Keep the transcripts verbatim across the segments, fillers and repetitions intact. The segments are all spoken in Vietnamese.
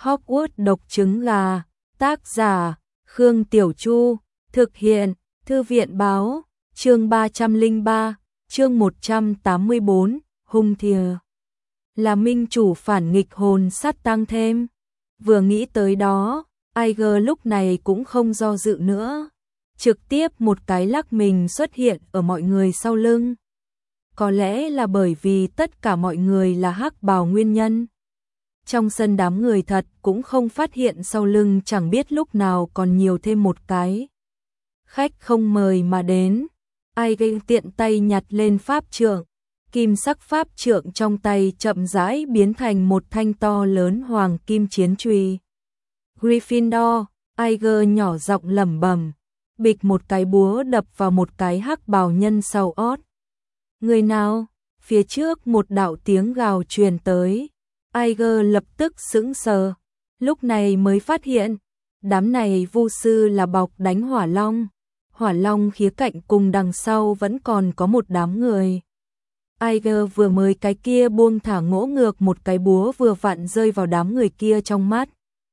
Hogwarts độc trứng gà, tác giả, Khương Tiểu Chu, thực hiện, Thư viện báo, chương ba trăm lẻ ba, chương một trăm tám mươi bốn, hung thìa. Là minh chủ phản nghịch hồn sát tăng thêm. Vừa nghĩ tới đó, Iger lúc này cũng không do dự nữa. Trực tiếp một cái lắc mình xuất hiện ở mọi người sau lưng. Có lẽ là bởi vì tất cả mọi người là hắc bào nguyên nhân. Trong sân đám người thật cũng không phát hiện sau lưng chẳng biết lúc nào còn nhiều thêm một cái. Khách không mời mà đến. Iger tiện tay nhặt lên pháp trượng. Kim sắc pháp trượng trong tay chậm rãi biến thành một thanh to lớn hoàng kim chiến chùy. Gryffindor, Iger nhỏ giọng lẩm bẩm, bịch một cái búa đập vào một cái hắc bào nhân sau ót. Người nào? Phía trước một đạo tiếng gào truyền tới. Iger lập tức sững sờ, lúc này mới phát hiện, đám này vu sư là bọc đánh hỏa long. Hỏa long khía cạnh cùng đằng sau vẫn còn có một đám người. Iger vừa mới cái kia buông thả ngỗ ngược một cái búa vừa vặn rơi vào đám người kia trong mắt.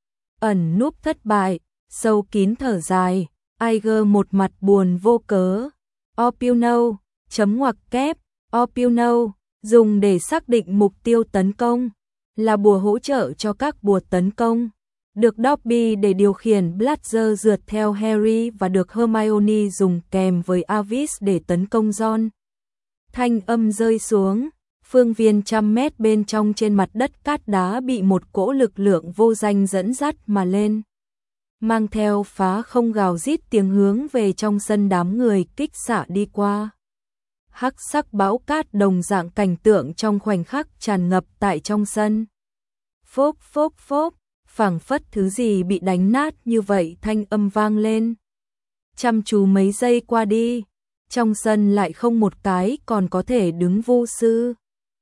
Ẩn núp thất bại, sâu kín thở dài, Iger một mặt buồn vô cớ. Opuno, chấm ngoặc kép, Opuno, dùng để xác định mục tiêu tấn công, là bùa hỗ trợ cho các bùa tấn công. Được Dobby để điều khiển Blazer rượt theo Harry và được Hermione dùng kèm với Avis để tấn công Ron. Thanh âm rơi xuống, phương viên trăm mét bên trong trên mặt đất cát đá bị một cỗ lực lượng vô danh dẫn dắt mà lên. Mang theo phá không gào rít tiếng hướng về trong sân đám người kích xạ đi qua. Hắc sắc bão cát đồng dạng cảnh tượng trong khoảnh khắc tràn ngập tại trong sân. Phốp phốp phốp, phảng phất thứ gì bị đánh nát như vậy thanh âm vang lên. Chăm chú mấy giây qua đi, trong sân lại không một cái còn có thể đứng vu sư.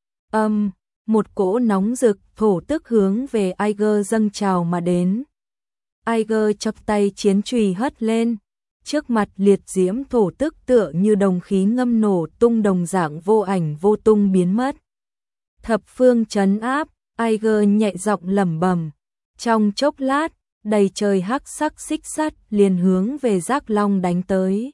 Âm, um, một cỗ nóng rực thổ tức hướng về Iger dâng trào mà đến. Iger chọc tay chiến chùy hất lên, trước mặt liệt diễm thổ tức tựa như đồng khí ngâm nổ tung đồng dạng vô ảnh vô tung biến mất. Thập phương trấn áp, Iger nhẹ giọng lẩm bẩm. Trong chốc lát, đầy trời hắc sắc xích sắt liền hướng về Giác Long đánh tới.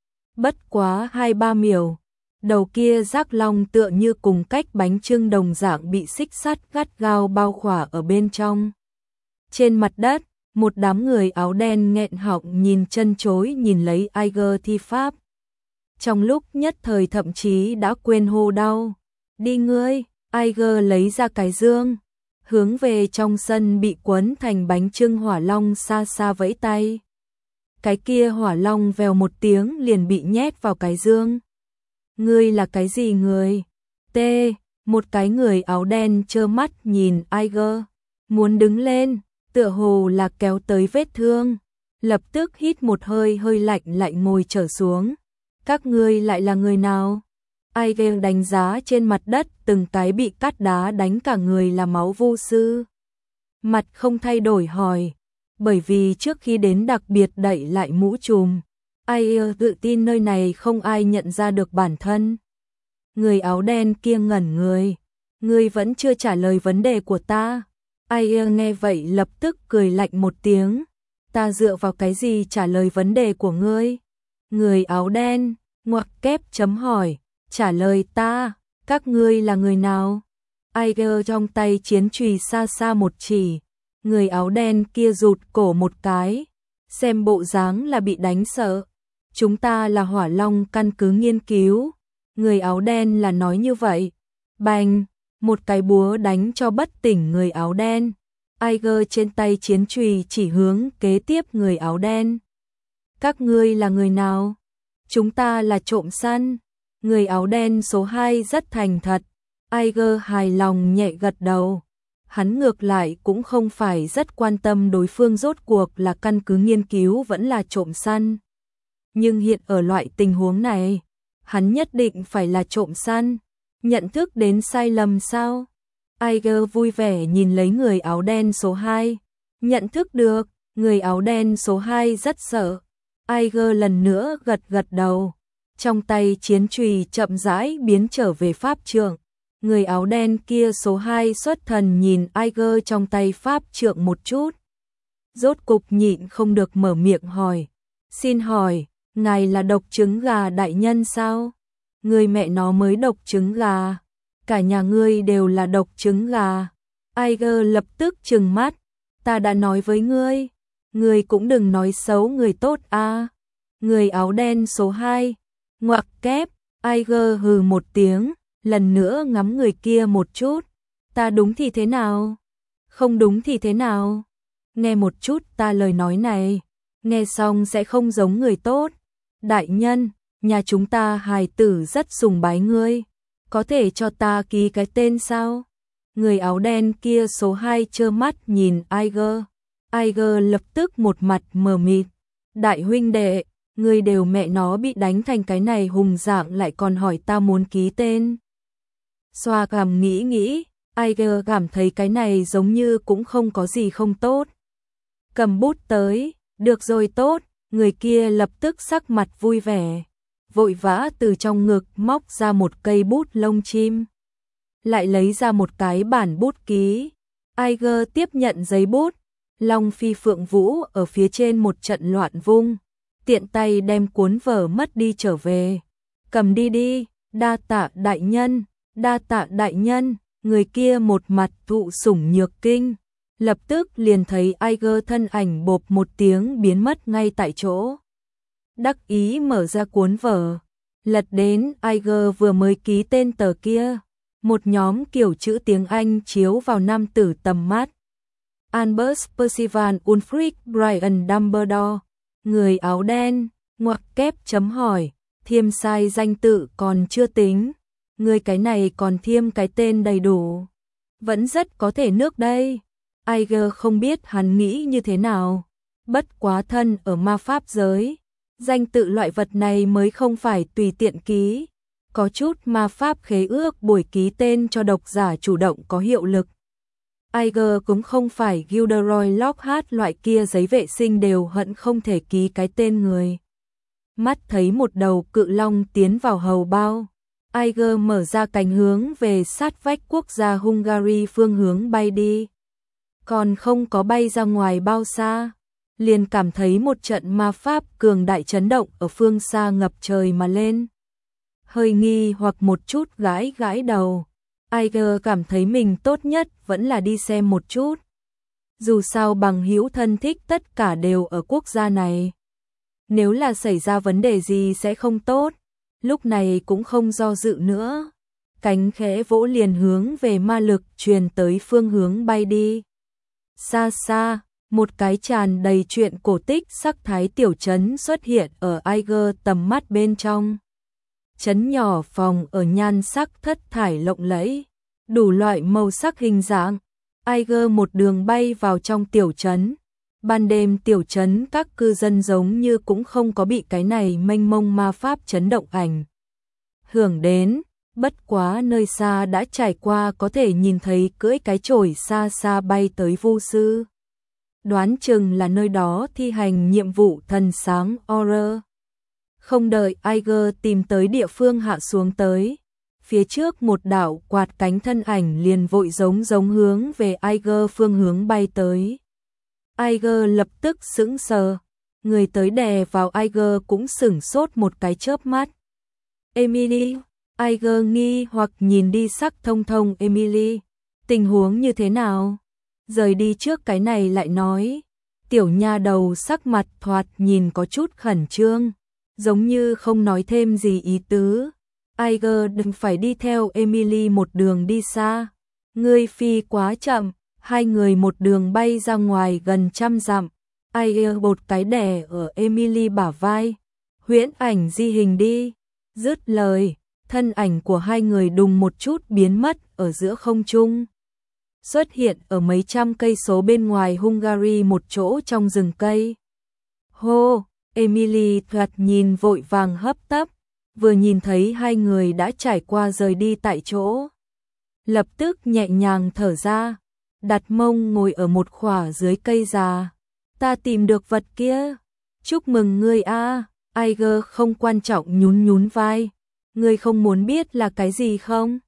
Bất quá hai ba miểu, đầu kia Giác Long tựa như cùng cách bánh chưng đồng dạng bị xích sắt gắt gao bao khỏa ở bên trong. Trên mặt đất, một đám người áo đen nghẹn họng nhìn chân chối nhìn lấy Iger thi pháp. Trong lúc nhất thời thậm chí đã quên hô đau. Đi ngươi, Iger lấy ra cái dương, hướng về trong sân bị quấn thành bánh chưng hỏa long xa xa vẫy tay. Cái kia hỏa long vèo một tiếng liền bị nhét vào cái dương. Ngươi là cái gì người? T, một cái người áo đen trơ mắt nhìn Iger, muốn đứng lên, tựa hồ là kéo tới vết thương, lập tức hít một hơi hơi lạnh lại ngồi trở xuống. Các ngươi lại là người nào? Iger đánh giá trên mặt đất từng cái bị cát đá đánh cả người là máu vu sư. Mặt không thay đổi hỏi, bởi vì trước khi đến đặc biệt đậy lại mũ trùm. Iger tự tin nơi này không ai nhận ra được bản thân. Người áo đen kia ngẩn người, ngươi vẫn chưa trả lời vấn đề của ta. Iger nghe vậy lập tức cười lạnh một tiếng, ta dựa vào cái gì trả lời vấn đề của ngươi? Người áo đen, ngoặc kép chấm hỏi, trả lời ta, các ngươi là người nào? Iger trong tay chiến chùy xa xa một chỉ, người áo đen kia rụt cổ một cái, xem bộ dáng là bị đánh sợ. Chúng ta là hỏa long căn cứ nghiên cứu. Người áo đen là nói như vậy. Bành, một cái búa đánh cho bất tỉnh người áo đen. Iger trên tay chiến chùy chỉ hướng kế tiếp người áo đen. Các ngươi là người nào? Chúng ta là trộm săn. Người áo đen số hai rất thành thật. Iger hài lòng nhẹ gật đầu. Hắn ngược lại cũng không phải rất quan tâm đối phương rốt cuộc là căn cứ nghiên cứu vẫn là trộm săn. Nhưng hiện ở loại tình huống này, hắn nhất định phải là trộm săn. Nhận thức đến sai lầm sao? Iger vui vẻ nhìn lấy người áo đen số hai. Nhận thức được, người áo đen số hai rất sợ. Iger lần nữa gật gật đầu. Trong tay chiến chùy chậm rãi biến trở về pháp trượng. Người áo đen kia số hai xuất thần nhìn Iger trong tay pháp trượng một chút. Rốt cục nhịn không được mở miệng hỏi. Xin hỏi, ngài là độc trứng gà đại nhân sao? Người mẹ nó mới độc trứng gà. Cả nhà ngươi đều là độc trứng gà. Iger lập tức trừng mắt. Ta đã nói với ngươi. Ngươi cũng đừng nói xấu người tốt a. Người áo đen số hai. Ngoặc kép. Iger hừ một tiếng. Lần nữa ngắm người kia một chút. Ta đúng thì thế nào? Không đúng thì thế nào? Nghe một chút ta lời nói này. Nghe xong sẽ không giống người tốt. Đại nhân, nhà chúng ta hài tử rất sùng bái ngươi. Có thể cho ta ký cái tên sao? Người áo đen kia số hai trơ mắt nhìn Iger. Iger lập tức một mặt mờ mịt. Đại huynh đệ, ngươi đều mẹ nó bị đánh thành cái này hùng dạng lại còn hỏi ta muốn ký tên. Xoa cằm nghĩ nghĩ, Iger cảm thấy cái này giống như cũng không có gì không tốt. Cầm bút tới, được rồi tốt, người kia lập tức sắc mặt vui vẻ. Vội vã từ trong ngực móc ra một cây bút lông chim. Lại lấy ra một cái bản bút ký. Iger tiếp nhận giấy bút. Long phi phượng vũ ở phía trên một trận loạn vung. Tiện tay đem cuốn vở mất đi trở về. Cầm đi đi, đa tạ đại nhân, đa tạ đại nhân. Người kia một mặt thụ sủng nhược kinh. Lập tức liền thấy Iger thân ảnh bộp một tiếng biến mất ngay tại chỗ. Đắc ý mở ra cuốn vở. Lật đến Iger vừa mới ký tên tờ kia. Một nhóm kiểu chữ tiếng Anh chiếu vào nam tử tầm mắt. Albus Percival Ulfric Brian Dumbledore. Người áo đen, ngoặc kép chấm hỏi. Thiêm sai danh tự còn chưa tính. Người cái này còn thiêm cái tên đầy đủ. Vẫn rất có thể nước đây. Iger không biết hắn nghĩ như thế nào. Bất quá thân ở ma pháp giới. Danh tự loại vật này mới không phải tùy tiện ký. Có chút ma pháp khế ước buổi ký tên cho độc giả chủ động có hiệu lực. Iger cũng không phải Gilderoy Lockhart loại kia giấy vệ sinh đều hận không thể ký cái tên người. Mắt thấy một đầu cự long tiến vào hầu bao. Iger mở ra cánh hướng về sát vách quốc gia Hungary phương hướng bay đi. Còn không có bay ra ngoài bao xa. Liền cảm thấy một trận ma pháp cường đại chấn động ở phương xa ngập trời mà lên. Hơi nghi hoặc một chút gãi gãi đầu. Iger cảm thấy mình tốt nhất vẫn là đi xem một chút. Dù sao bằng hữu thân thích tất cả đều ở quốc gia này. Nếu là xảy ra vấn đề gì sẽ không tốt. Lúc này cũng không do dự nữa. Cánh khẽ vỗ liền hướng về ma lực truyền tới phương hướng bay đi. Xa xa, một cái tràn đầy chuyện cổ tích sắc thái tiểu trấn xuất hiện ở Iger tầm mắt bên trong. Trấn nhỏ phòng ở nhan sắc thất thải lộng lẫy, đủ loại màu sắc hình dạng. Iger một đường bay vào trong tiểu trấn. Ban đêm tiểu trấn các cư dân giống như cũng không có bị cái này mênh mông ma pháp chấn động ảnh hưởng đến. Bất quá nơi xa đã trải qua có thể nhìn thấy cưỡi cái chổi xa xa bay tới vu sư. Đoán chừng là nơi đó thi hành nhiệm vụ thần sáng Auror. Không đợi Iger tìm tới địa phương hạ xuống tới. Phía trước một đạo quạt cánh thân ảnh liền vội giống giống hướng về Iger phương hướng bay tới. Iger lập tức sững sờ. Người tới đè vào Iger cũng sửng sốt một cái chớp mắt. Emily. Iger nghi hoặc nhìn đi sắc thông thông Emily. Tình huống như thế nào? Rời đi trước cái này lại nói. Tiểu nha đầu sắc mặt thoạt nhìn có chút khẩn trương. Giống như không nói thêm gì ý tứ. Iger đừng phải đi theo Emily một đường đi xa. Ngươi phi quá chậm. Hai người một đường bay ra ngoài gần trăm dặm. Iger bột cái đè ở Emily bả vai. Huyễn ảnh di hình đi. Dứt lời. Thân ảnh của hai người đùng một chút biến mất ở giữa không trung. Xuất hiện ở mấy trăm cây số bên ngoài Hungary một chỗ trong rừng cây. Hô, Emily thoạt nhìn vội vàng hấp tấp, vừa nhìn thấy hai người đã trải qua rời đi tại chỗ. Lập tức nhẹ nhàng thở ra, đặt mông ngồi ở một khỏa dưới cây già. Ta tìm được vật kia. Chúc mừng ngươi a. Iger không quan trọng nhún nhún vai. Ngươi không muốn biết là cái gì không?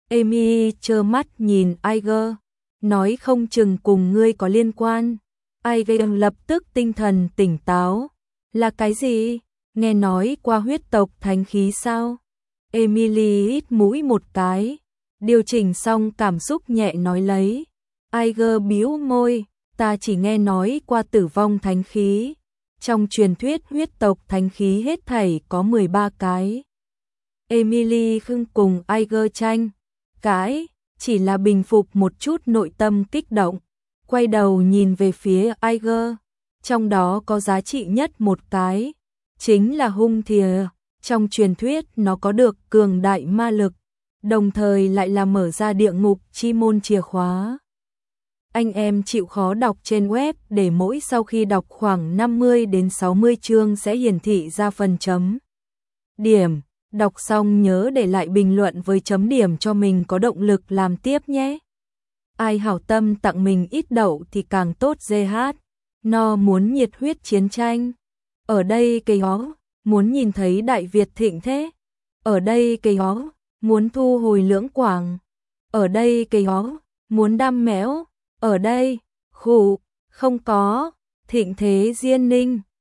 Amy trơ mắt nhìn Iger, nói không chừng cùng ngươi có liên quan. Iger lập tức tinh thần tỉnh táo. Là cái gì? Nghe nói qua huyết tộc thánh khí sao? Emily hít mũi một cái, điều chỉnh xong cảm xúc nhẹ nói lấy. Iger bĩu môi, ta chỉ nghe nói qua tử vong thánh khí. Trong truyền thuyết huyết tộc thánh khí hết thảy có mười ba cái. Emily khưng cùng Iger tranh cãi, chỉ là bình phục một chút nội tâm kích động, quay đầu nhìn về phía Iger, trong đó có giá trị nhất một cái, chính là hung thìa, trong truyền thuyết nó có được cường đại ma lực, đồng thời lại là mở ra địa ngục chi môn chìa khóa. Anh em chịu khó đọc trên web để mỗi sau khi đọc khoảng năm mươi đến sáu mươi chương sẽ hiển thị ra phần chấm điểm. Đọc xong nhớ để lại bình luận với chấm điểm cho mình có động lực làm tiếp nhé. Ai hảo tâm tặng mình ít đậu thì càng tốt giê hát. No muốn nhiệt huyết chiến tranh. Ở đây cây hó, muốn nhìn thấy Đại Việt thịnh thế. Ở đây cây hó, muốn thu hồi lưỡng quảng. Ở đây cây hó, muốn đam mẽo. Ở đây, khủ, không có, thịnh thế diên ninh.